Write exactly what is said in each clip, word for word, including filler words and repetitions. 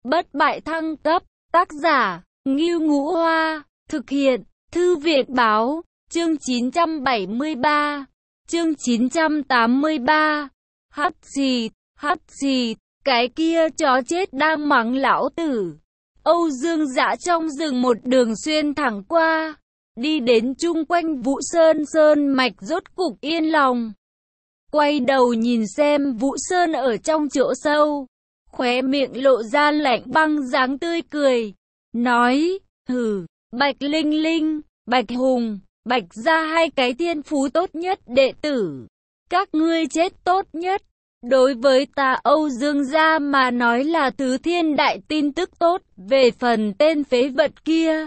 bất bại thăng cấp, tác giả, Ngưu Ngũ Hoa, thực hiện, Thư viện Báo, chương chín trăm bảy mươi ba, chương chín trăm tám mươi ba, hắt xì, hắt xì, cái kia chó chết đang mắng lão tử. Âu Dương Dã trong rừng một đường xuyên thẳng qua, đi đến chung quanh Vũ Sơn sơn mạch rốt cục yên lòng. Quay đầu nhìn xem Vũ Sơn ở trong chỗ sâu, khóe miệng lộ ra lạnh băng dáng tươi cười, nói, hừ, Bạch Linh Linh, Bạch Hùng, Bạch gia hai cái thiên phú tốt nhất đệ tử, các ngươi chết tốt nhất. Đối với ta Âu Dương gia mà nói là thứ thiên đại tin tức tốt, về phần tên phế vật kia,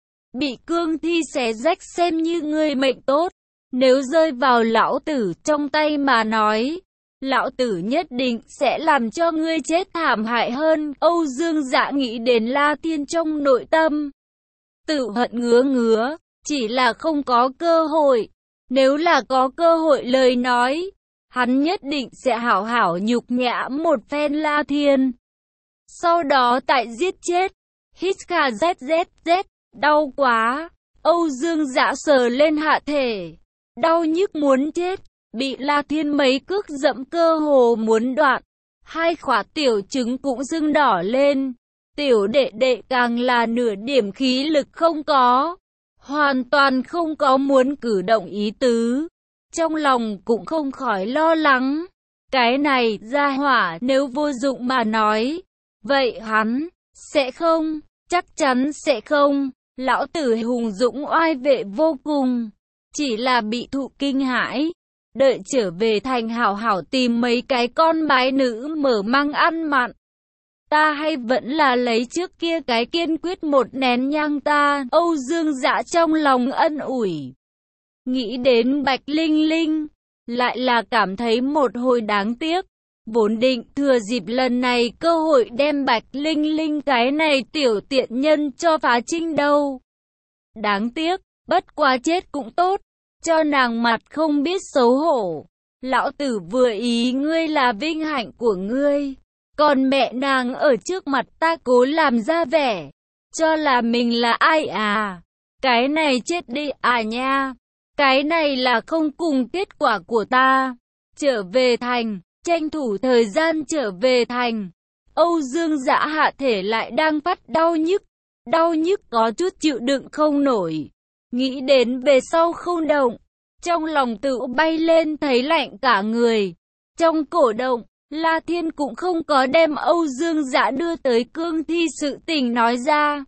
bị cương thi xé rách xem như ngươi mệnh tốt, nếu rơi vào lão tử trong tay mà nói, lão tử nhất định sẽ làm cho ngươi chết thảm hại hơn. Âu Dương Dã nghĩ đến La Thiên trong nội tâm, tự hận ngứa ngứa, chỉ là không có cơ hội, nếu là có cơ hội lời nói, hắn nhất định sẽ hảo hảo nhục nhã một phen La Thiên. Sau đó tại giết chết. Hít kha zzz, đau quá. Âu Dương Dã sờ lên hạ thể, đau nhức muốn chết, bị La Thiên mấy cước dẫm cơ hồ muốn đoạn. Hai khỏa tiểu trứng cũng sưng đỏ lên. Tiểu đệ đệ càng là nửa điểm khí lực không có, hoàn toàn không có muốn cử động ý tứ. Trong lòng cũng không khỏi lo lắng, cái này gia hỏa nếu vô dụng mà nói, vậy hắn sẽ không, chắc chắn sẽ không. Lão tử hùng dũng oai vệ vô cùng, chỉ là bị thụ kinh hãi, đợi trở về thành hảo hảo tìm mấy cái con bái nữ mở mang ăn mặn. Ta hay vẫn là lấy trước kia cái kiên quyết một nén nhang ta. Âu Dương Dã trong lòng ân ủi, nghĩ đến Bạch Linh Linh, lại là cảm thấy một hồi đáng tiếc. Vốn định thừa dịp lần này cơ hội đem Bạch Linh Linh cái này tiểu tiện nhân cho phá trinh đâu. Đáng tiếc, bất quá chết cũng tốt, cho nàng mặt không biết xấu hổ. Lão tử vừa ý ngươi là vinh hạnh của ngươi, còn mẹ nàng ở trước mặt ta cố làm ra vẻ, cho là mình là ai à? Cái này chết đi à nha. Cái này là không cùng kết quả của ta. Trở về thành, tranh thủ thời gian trở về thành. Âu Dương Dã hạ thể lại đang phát đau nhức, đau nhức có chút chịu đựng không nổi. Nghĩ đến về sau không động, trong lòng tự bay lên thấy lạnh cả người. Trong cổ động, La Thiên cũng không có đem Âu Dương Dã đưa tới cương thi sự tình nói ra.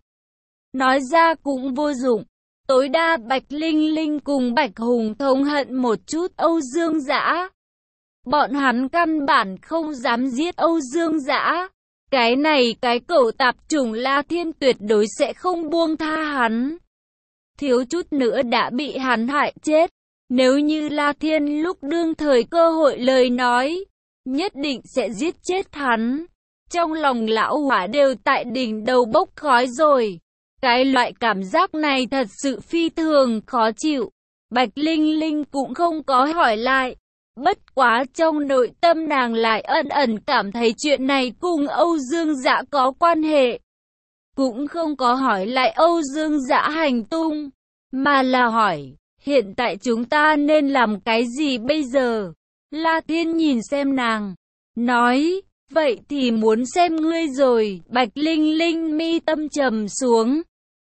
Nói ra cũng vô dụng. Tối đa Bạch Linh Linh cùng Bạch Hùng thống hận một chút Âu Dương Dã. Bọn hắn căn bản không dám giết Âu Dương Dã. Cái này cái cẩu tạp chủng La Thiên tuyệt đối sẽ không buông tha hắn. Thiếu chút nữa đã bị hắn hại chết. Nếu như La Thiên lúc đương thời cơ hội lời nói, nhất định sẽ giết chết hắn. Trong lòng lão hỏa đều tại đỉnh đầu bốc khói rồi. Cái loại cảm giác này thật sự phi thường khó chịu. Bạch Linh Linh cũng không có hỏi lại. Bất quá trong nội tâm nàng lại ẩn ẩn cảm thấy chuyện này cùng Âu Dương Dã có quan hệ. Cũng không có hỏi lại Âu Dương Dã hành tung, mà là hỏi, hiện tại chúng ta nên làm cái gì bây giờ? La Thiên nhìn xem nàng, nói, vậy thì muốn xem ngươi rồi. Bạch Linh Linh mi tâm trầm xuống,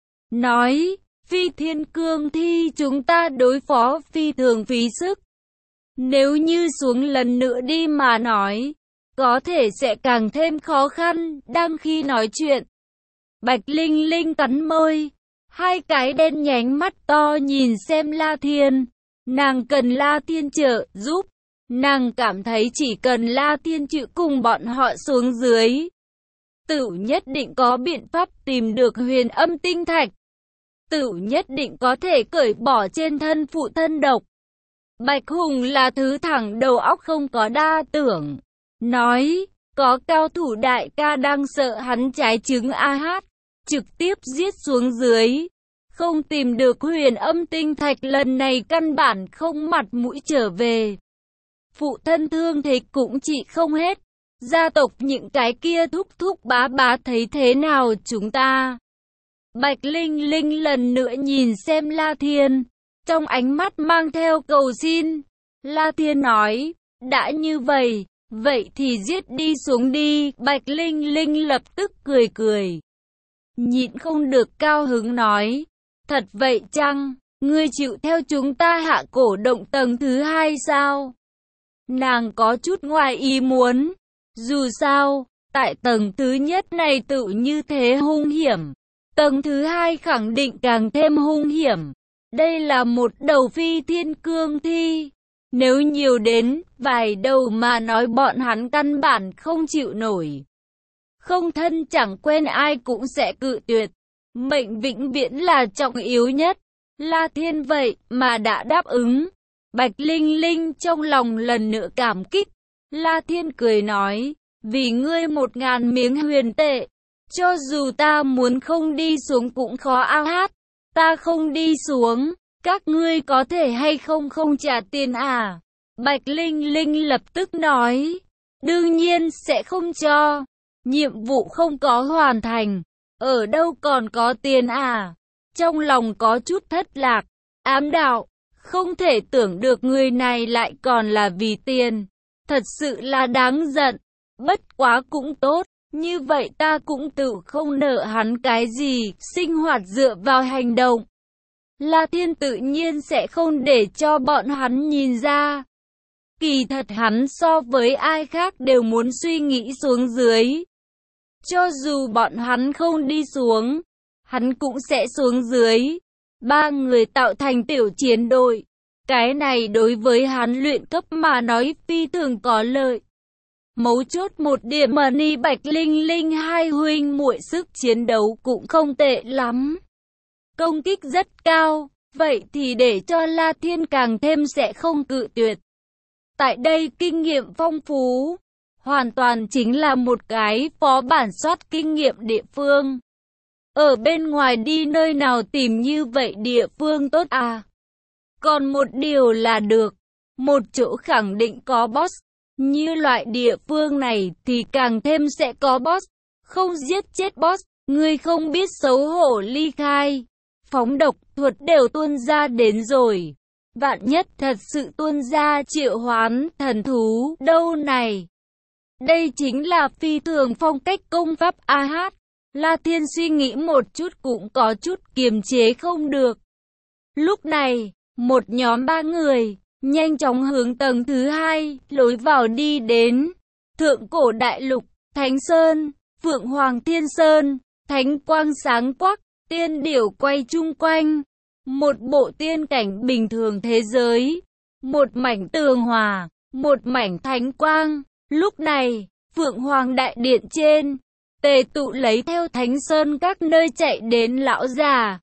nói, phi thiên cương thi chúng ta đối phó phi thường phí sức. Nếu như xuống lần nữa đi mà nói, có thể sẽ càng thêm khó khăn. Đang khi nói chuyện, Bạch Linh Linh cắn môi, hai cái đen nhánh mắt to nhìn xem La Thiên. Nàng cần La Thiên trợ giúp. Nàng cảm thấy chỉ cần La Thiên chịu cùng bọn họ xuống dưới, tự nhất định có biện pháp tìm được huyền âm tinh thạch. Tự nhất định có thể cởi bỏ trên thân phụ thân độc. Bạch Hùng là thứ thẳng đầu óc không có đa tưởng. Nói, có cao thủ đại ca đang sợ hắn trái trứng a hát. Trực tiếp giết xuống dưới. Không tìm được huyền âm tinh thạch lần này căn bản không mặt mũi trở về. Phụ thân thương thế cũng trị không hết. Gia tộc những cái kia thúc thúc bá bá thấy thế nào chúng ta? Bạch Linh Linh lần nữa nhìn xem La Thiên, trong ánh mắt mang theo cầu xin. La Thiên nói, đã như vậy, vậy thì giết đi xuống đi. Bạch Linh Linh lập tức cười cười, nhịn không được cao hứng nói, thật vậy chăng, ngươi chịu theo chúng ta hạ cổ động tầng thứ hai sao? Nàng có chút ngoài ý muốn, dù sao, tại tầng thứ nhất này tự như thế hung hiểm, tầng thứ hai khẳng định càng thêm hung hiểm. Đây là một đầu phi thiên cương thi, nếu nhiều đến vài đầu mà nói bọn hắn căn bản không chịu nổi. Không thân chẳng quen ai cũng sẽ cự tuyệt, mệnh vĩnh viễn là trọng yếu nhất. La Thiên vậy mà đã đáp ứng. Bạch Linh Linh trong lòng lần nữa cảm kích. La Thiên cười nói, vì ngươi một ngàn miếng huyền tệ, cho dù ta muốn không đi xuống cũng khó a hát. Ta không đi xuống, các ngươi có thể hay không không trả tiền à? Bạch Linh Linh lập tức nói, đương nhiên sẽ không cho. Nhiệm vụ không có hoàn thành, ở đâu còn có tiền à? Trong lòng có chút thất lạc, ám đạo, không thể tưởng được người này lại còn là vì tiền. Thật sự là đáng giận, bất quá cũng tốt, như vậy ta cũng tự không nợ hắn cái gì, sinh hoạt dựa vào hành động. La Thiên tự nhiên sẽ không để cho bọn hắn nhìn ra. Kỳ thật hắn so với ai khác đều muốn suy nghĩ xuống dưới. Cho dù bọn hắn không đi xuống, hắn cũng sẽ xuống dưới. Ba người tạo thành tiểu chiến đội. Cái này đối với hắn luyện cấp mà nói phi thường có lợi. Mấu chốt một điểm mà Ni Bạch Linh Linh hai huynh muội sức chiến đấu cũng không tệ lắm. Công kích rất cao, vậy thì để cho La Thiên càng thêm sẽ không cự tuyệt. Tại đây kinh nghiệm phong phú, hoàn toàn chính là một cái phó bản soát kinh nghiệm địa phương. Ở bên ngoài đi nơi nào tìm như vậy địa phương tốt à? Còn một điều là được, một chỗ khẳng định có boss, như loại địa phương này thì càng thêm sẽ có boss, không giết chết boss, ngươi không biết xấu hổ ly khai, phóng độc thuật đều tuôn ra đến rồi, vạn nhất thật sự tuôn ra triệu hoán thần thú đâu này. Đây chính là phi thường phong cách công pháp a hát. La Thiên suy nghĩ một chút cũng có chút kiềm chế không được. Lúc này, một nhóm ba người, nhanh chóng hướng tầng thứ hai, lối vào đi đến. Thượng cổ đại lục, Thánh Sơn, Phượng Hoàng Thiên Sơn, Thánh Quang sáng quắc, tiên điểu quay chung quanh. Một bộ tiên cảnh bình thường thế giới. Một mảnh tường hòa, một mảnh thánh quang. Lúc này, Phượng Hoàng Đại Điện trên, tề tụ lấy theo Thánh Sơn các nơi chạy đến lão già.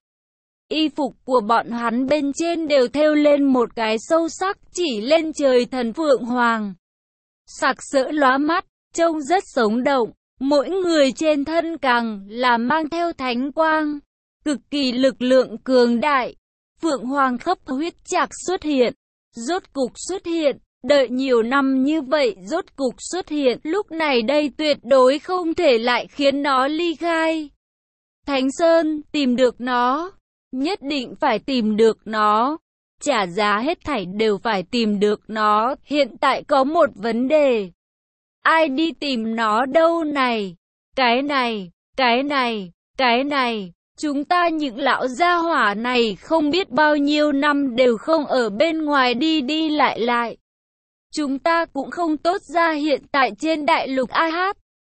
Y phục của bọn hắn bên trên đều thêu lên một cái sâu sắc chỉ lên trời thần Phượng Hoàng. Sặc sỡ lóa mắt, trông rất sống động, mỗi người trên thân càng là mang theo thánh quang, cực kỳ lực lượng cường đại. Phượng Hoàng khắp huyết trạc xuất hiện, rốt cục xuất hiện, đợi nhiều năm như vậy rốt cục xuất hiện, lúc này đây tuyệt đối không thể lại khiến nó ly khai. Thánh Sơn, tìm được nó. Nhất định phải tìm được nó, trả giá hết thảy đều phải tìm được nó. Hiện tại có một vấn đề, ai đi tìm nó đâu này? Cái này, cái này, cái này, chúng ta những lão gia hỏa này không biết bao nhiêu năm đều không ở bên ngoài đi đi lại lại. Chúng ta cũng không tốt ra hiện tại trên đại lục a hát.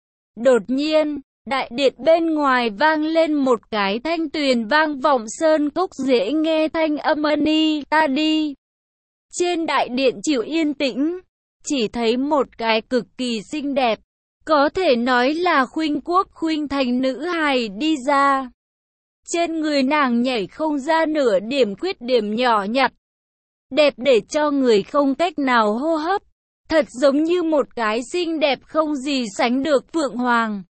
Đột nhiên, đại điện bên ngoài vang lên một cái thanh tuyền vang vọng sơn cốc dễ nghe thanh âm ni ta đi. Trên đại điện chịu yên tĩnh, chỉ thấy một cái cực kỳ xinh đẹp, có thể nói là khuynh quốc khuynh thành nữ hài đi ra. Trên người nàng nhảy không ra nửa điểm khuyết điểm nhỏ nhặt, đẹp để cho người không cách nào hô hấp, thật giống như một cái xinh đẹp không gì sánh được Phượng Hoàng.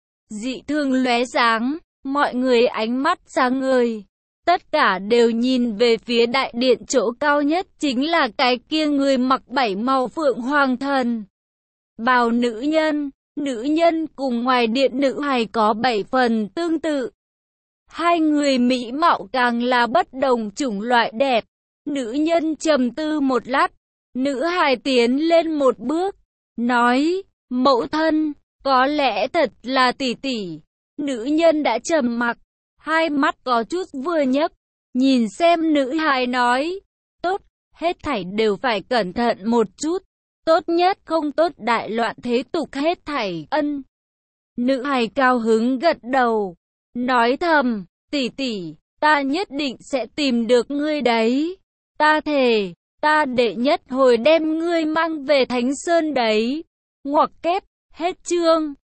Dị thường lóe sáng, mọi người ánh mắt sáng ngời, tất cả đều nhìn về phía đại điện chỗ cao nhất chính là cái kia người mặc bảy màu Phượng Hoàng thần. bào nữ nhân. Nữ nhân cùng ngoài điện nữ hài có bảy phần tương tự. Hai người mỹ mạo càng là bất đồng chủng loại đẹp. Nữ nhân trầm tư một lát, nữ hài tiến lên một bước, nói, mẫu thân, có lẽ thật là tỷ tỷ. Nữ nhân đã trầm mặc, hai mắt có chút vừa nhấc, nhìn xem nữ hài nói, tốt, hết thảy đều phải cẩn thận một chút, tốt nhất không tốt đại loạn thế tục hết thảy. Ân. Nữ hài cao hứng gật đầu, nói thầm, tỷ tỷ, ta nhất định sẽ tìm được ngươi đấy. Ta thề, ta đệ nhất hồi đem ngươi mang về Thánh Sơn đấy. Ngoặc kép, hết chương.